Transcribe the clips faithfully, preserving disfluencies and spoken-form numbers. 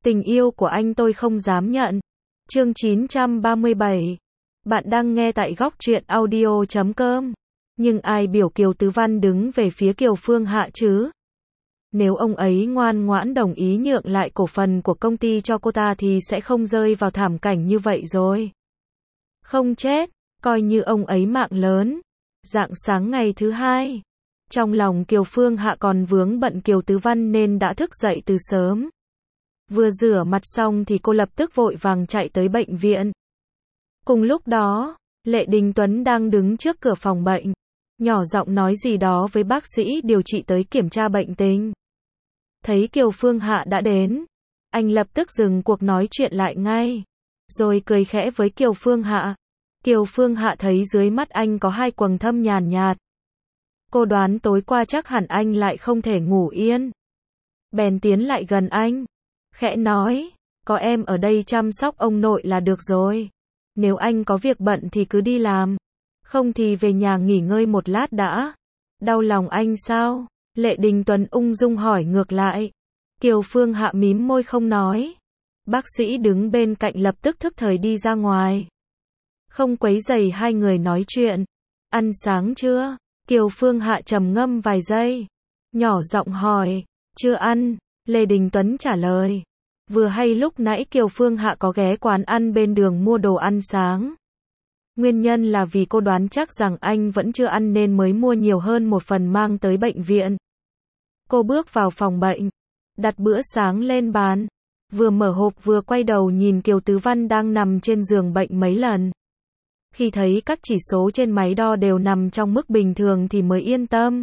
Tình yêu của anh tôi không dám nhận. Chương chín trăm ba mươi bảy. Bạn đang nghe tại góc truyện audio chấm com. Nhưng ai biểu Kiều Tứ Văn đứng về phía Kiều Phương Hạ chứ? Nếu ông ấy ngoan ngoãn đồng ý nhượng lại cổ phần của công ty cho cô ta thì sẽ không rơi vào thảm cảnh như vậy rồi. Không chết, coi như ông ấy mạng lớn. Rạng sáng ngày thứ hai, trong lòng Kiều Phương Hạ còn vướng bận Kiều Tứ Văn nên đã thức dậy từ sớm. Vừa rửa mặt xong thì cô lập tức vội vàng chạy tới bệnh viện. Cùng lúc đó, Lệ Đình Tuấn đang đứng trước cửa phòng bệnh, nhỏ giọng nói gì đó với bác sĩ điều trị tới kiểm tra bệnh tình. Thấy Kiều Phương Hạ đã đến, anh lập tức dừng cuộc nói chuyện lại ngay, rồi cười khẽ với Kiều Phương Hạ. Kiều Phương Hạ thấy dưới mắt anh có hai quầng thâm nhàn nhạt. Cô đoán tối qua chắc hẳn anh lại không thể ngủ yên. Bèn tiến lại gần anh, khẽ nói, có em ở đây chăm sóc ông nội là được rồi. Nếu anh có việc bận thì cứ đi làm, không thì về nhà nghỉ ngơi một lát đã. Đau lòng anh sao? Lệ Đình Tuấn ung dung hỏi ngược lại. Kiều Phương Hạ mím môi không nói. Bác sĩ đứng bên cạnh lập tức thức thời đi ra ngoài, không quấy rầy hai người nói chuyện. Ăn sáng chưa? Kiều Phương Hạ trầm ngâm vài giây, nhỏ giọng hỏi. Chưa ăn, Lê Đình Tuấn trả lời. Vừa hay lúc nãy Kiều Phương Hạ có ghé quán ăn bên đường mua đồ ăn sáng. Nguyên nhân là vì cô đoán chắc rằng anh vẫn chưa ăn nên mới mua nhiều hơn một phần mang tới bệnh viện. Cô bước vào phòng bệnh, đặt bữa sáng lên bàn, vừa mở hộp vừa quay đầu nhìn Kiều Tứ Văn đang nằm trên giường bệnh mấy lần. Khi thấy các chỉ số trên máy đo đều nằm trong mức bình thường thì mới yên tâm.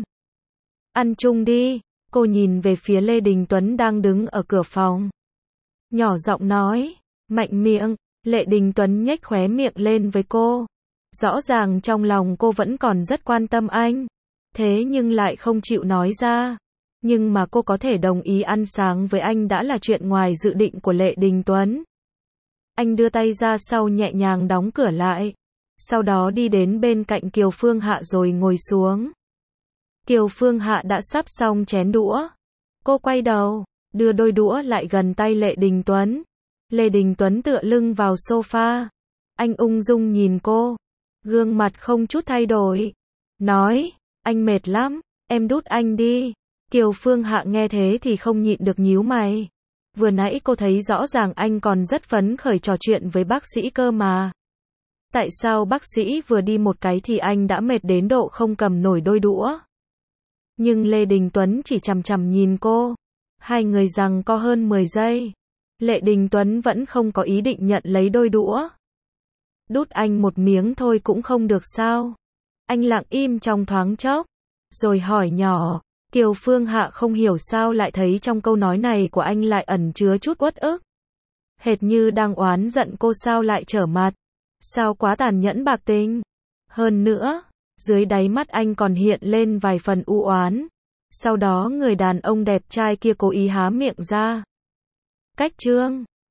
Ăn chung đi, cô nhìn về phía Lê Đình Tuấn đang đứng ở cửa phòng, nhỏ giọng nói. Mạnh miệng, Lệ Đình Tuấn nhếch khóe miệng lên với cô. Rõ ràng trong lòng cô vẫn còn rất quan tâm anh, thế nhưng lại không chịu nói ra. Nhưng mà cô có thể đồng ý ăn sáng với anh đã là chuyện ngoài dự định của Lệ Đình Tuấn. Anh đưa tay ra sau nhẹ nhàng đóng cửa lại, sau đó đi đến bên cạnh Kiều Phương Hạ rồi ngồi xuống. Kiều Phương Hạ đã sắp xong chén đũa. Cô quay đầu, đưa đôi đũa lại gần tay Lệ Đình Tuấn. Lê Đình Tuấn tựa lưng vào sofa. Anh ung dung nhìn cô, gương mặt không chút thay đổi. Nói, anh mệt lắm, em đút anh đi. Kiều Phương Hạ nghe thế thì không nhịn được nhíu mày. Vừa nãy cô thấy rõ ràng anh còn rất phấn khởi trò chuyện với bác sĩ cơ mà. Tại sao bác sĩ vừa đi một cái thì anh đã mệt đến độ không cầm nổi đôi đũa? Nhưng Lê Đình Tuấn chỉ chằm chằm nhìn cô. Hai người giằng co hơn mười giây. Lệ Đình Tuấn vẫn không có ý định nhận lấy đôi đũa. Đút anh một miếng thôi cũng không được sao? Anh lặng im trong thoáng chốc, rồi hỏi nhỏ. Kiều Phương Hạ không hiểu sao lại thấy trong câu nói này của anh lại ẩn chứa chút uất ức. Hệt như đang oán giận cô sao lại trở mặt. Sao quá tàn nhẫn bạc tình. Hơn nữa, dưới đáy mắt anh còn hiện lên vài phần u oán. Sau đó người đàn ông đẹp trai kia cố ý há miệng ra. Cách chương